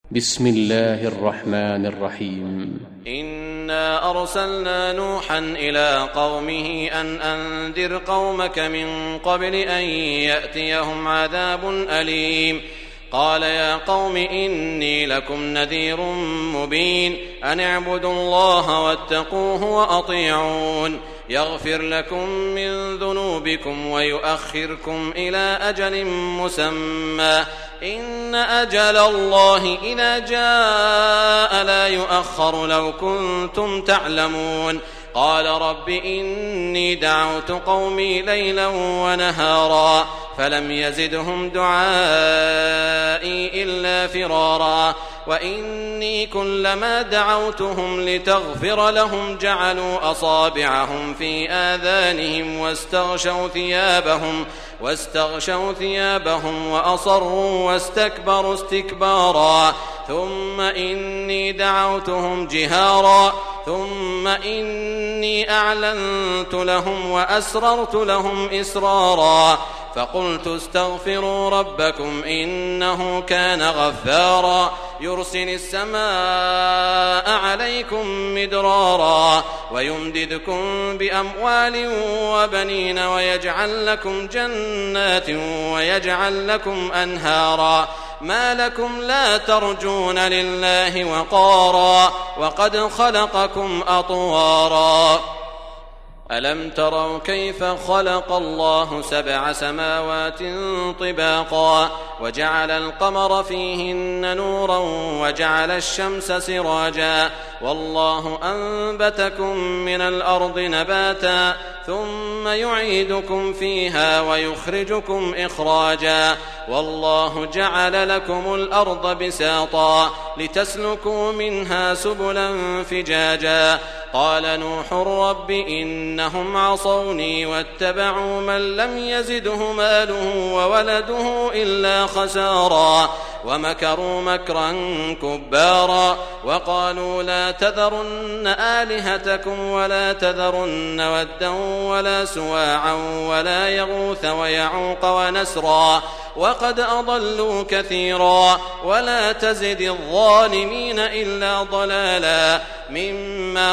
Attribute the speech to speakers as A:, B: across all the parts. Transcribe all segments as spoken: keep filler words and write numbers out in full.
A: بسم الله الرحمن الرحيم.
B: إنا أرسلنا نوحا إلى قومه أن أنذر قومك من قبل أن يأتيهم عذاب أليم. قال يا قوم إني لكم نذير مبين أن اعبدوا الله واتقوه وأطيعون يغفر لكم من ذنوبكم ويؤخركم إلى أجل مسمى إن أجل الله إذا جاء لا يؤخر لو كنتم تعلمون. قال رب إني دعوت قومي ليلا ونهارا فلم يزدهم دعائي إلا فرارا وإني كلما دعوتهم لتغفر لهم جعلوا أصابعهم في آذانهم واستغشوا ثيابهم واستغشوا ثيابهم وأصروا واستكبروا استكبارا ثم إني دعوتهم جهارا ثم إني أعلنت لهم وأسررت لهم إسرارا فقلت استغفروا ربكم إنه كان غفارا يرسل السماء عليكم مدرارا ويمددكم بأموال وبنين ويجعل لكم جنات ويجعل لكم أنهارا ما لكم لا ترجون لله وقارا وقد خلقكم أطوارا ألم تروا كيف خلق الله سبع سماوات طباقا وجعل القمر فيهن نورا وجعل الشمس سراجا والله أنبتكم من الأرض نباتا ثم يعيدكم فيها ويخرجكم إخراجا والله جعل لكم الأرض بساطا لتسلكوا منها سبلا فجاجا قال نوح رب إنهم عصوني واتبعوا من لم يزده ماله وولده إلا خسارا ومكروا مكرا كبارا وقالوا لا تذرن آلهتكم ولا تذرن ودا ولا سواعا ولا يغوث ويعوق ونسرا وقد أضلوا كثيرا ولا تزد الظالمين إلا ضلالا مما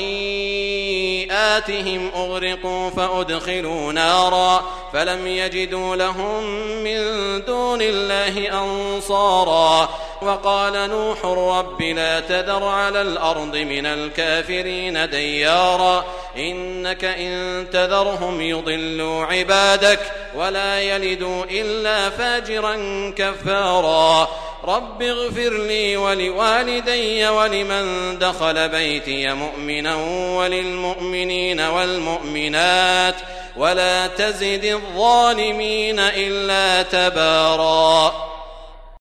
B: خطيئاتهم أغرقوا فأدخلوا نارا فلم يجدوا لهم من دون الله أنصارا وقال نوح رب لا تذر على الأرض من الكافرين ديارا إنك إن تذرهم يضلوا عبادك ولا يلدوا إلا فاجرا كفارا رب اغفر لي ولوالدي ولمن دخل بيتي مؤمنا وللمؤمنين والمؤمنات ولا تزد الظالمين إلا تبارا.